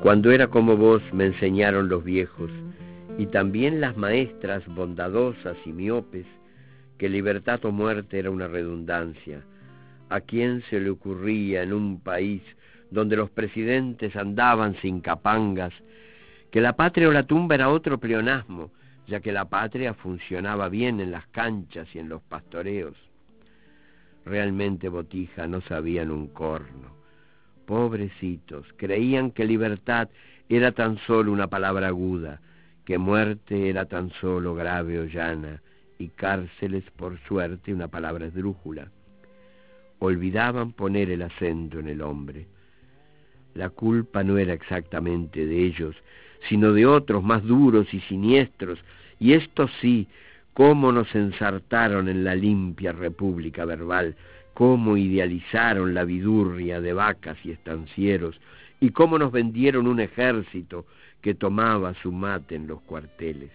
Cuando era como vos me enseñaron los viejos, y también las maestras bondadosas y miopes, que libertad o muerte era una redundancia. ¿A quién se le ocurría en un país donde los presidentes andaban sin capangas, que la patria o la tumba era otro pleonasmo, ya que la patria funcionaba bien en las canchas y en los pastoreos? Realmente, Botija, no sabían un corno. Pobrecitos, creían que libertad era tan solo una palabra aguda, que muerte era tan solo grave o llana, y cárceles, por suerte, una palabra esdrújula. Olvidaban poner el acento en el hombre. La culpa no era exactamente de ellos, sino de otros más duros y siniestros, y estos sí, cómo nos ensartaron en la limpia república verbal, cómo idealizaron la vidurria de vacas y estancieros, y cómo nos vendieron un ejército que tomaba su mate en los cuarteles.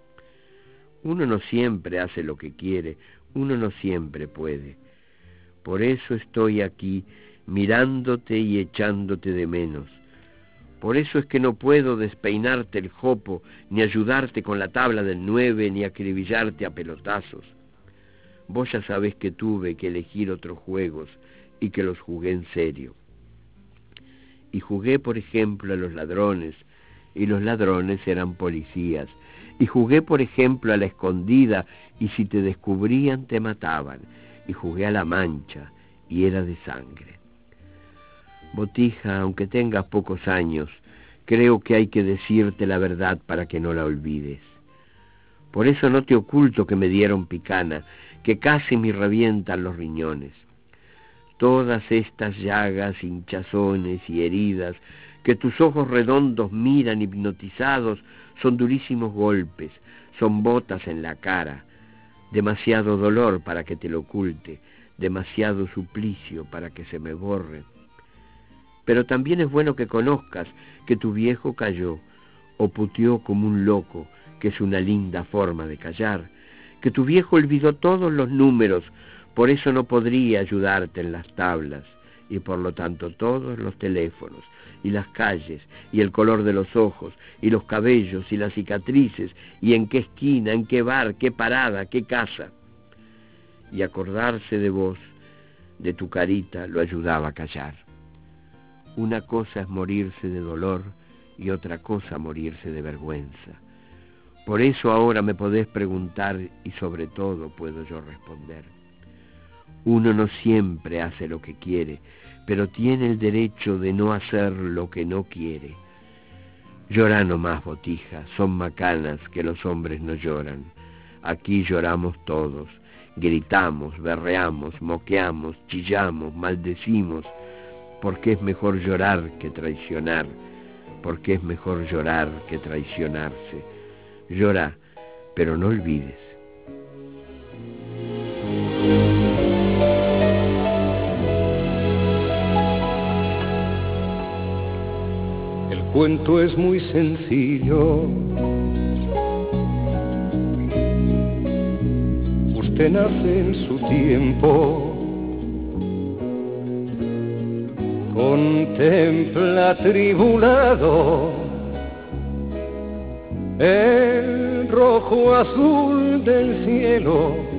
Uno no siempre hace lo que quiere, uno no siempre puede. Por eso estoy aquí, mirándote y echándote de menos. Por eso es que no puedo despeinarte el jopo, ni ayudarte con la tabla del 9, ni acribillarte a pelotazos. Vos ya sabés que tuve que elegir otros juegos, y que los jugué en serio. Y jugué, por ejemplo, a los ladrones, y los ladrones eran policías. Y jugué, por ejemplo, a la escondida, y si te descubrían te mataban. Y jugué a la mancha, y era de sangre. Botija, aunque tengas pocos años, creo que hay que decirte la verdad para que no la olvides. Por eso no te oculto que me dieron picana, que casi me revientan los riñones. Todas estas llagas, hinchazones y heridas que tus ojos redondos miran hipnotizados son durísimos golpes, son botas en la cara, demasiado dolor para que te lo oculte, demasiado suplicio para que se me borre. Pero también es bueno que conozcas que tu viejo cayó, o puteó como un loco, que es una linda forma de callar, que tu viejo olvidó todos los números, por eso no podría ayudarte en las tablas, y por lo tanto todos los teléfonos, y las calles, y el color de los ojos, y los cabellos, y las cicatrices, y en qué esquina, en qué bar, qué parada, qué casa. Y acordarse de vos, de tu carita, lo ayudaba a callar. Una cosa es morirse de dolor y otra cosa morirse de vergüenza. Por eso ahora me podés preguntar y sobre todo puedo yo responder. Uno no siempre hace lo que quiere, pero tiene el derecho de no hacer lo que no quiere. Llorá nomás, Botija, son macanas que los hombres no lloran. Aquí lloramos todos, gritamos, berreamos, moqueamos, chillamos, maldecimos, porque es mejor llorar que traicionar, porque es mejor llorar que traicionarse. Llorá, pero no olvides. El cuento es muy sencillo. Usted nace en su tiempo, contempla atribulado el rojo azul del cielo,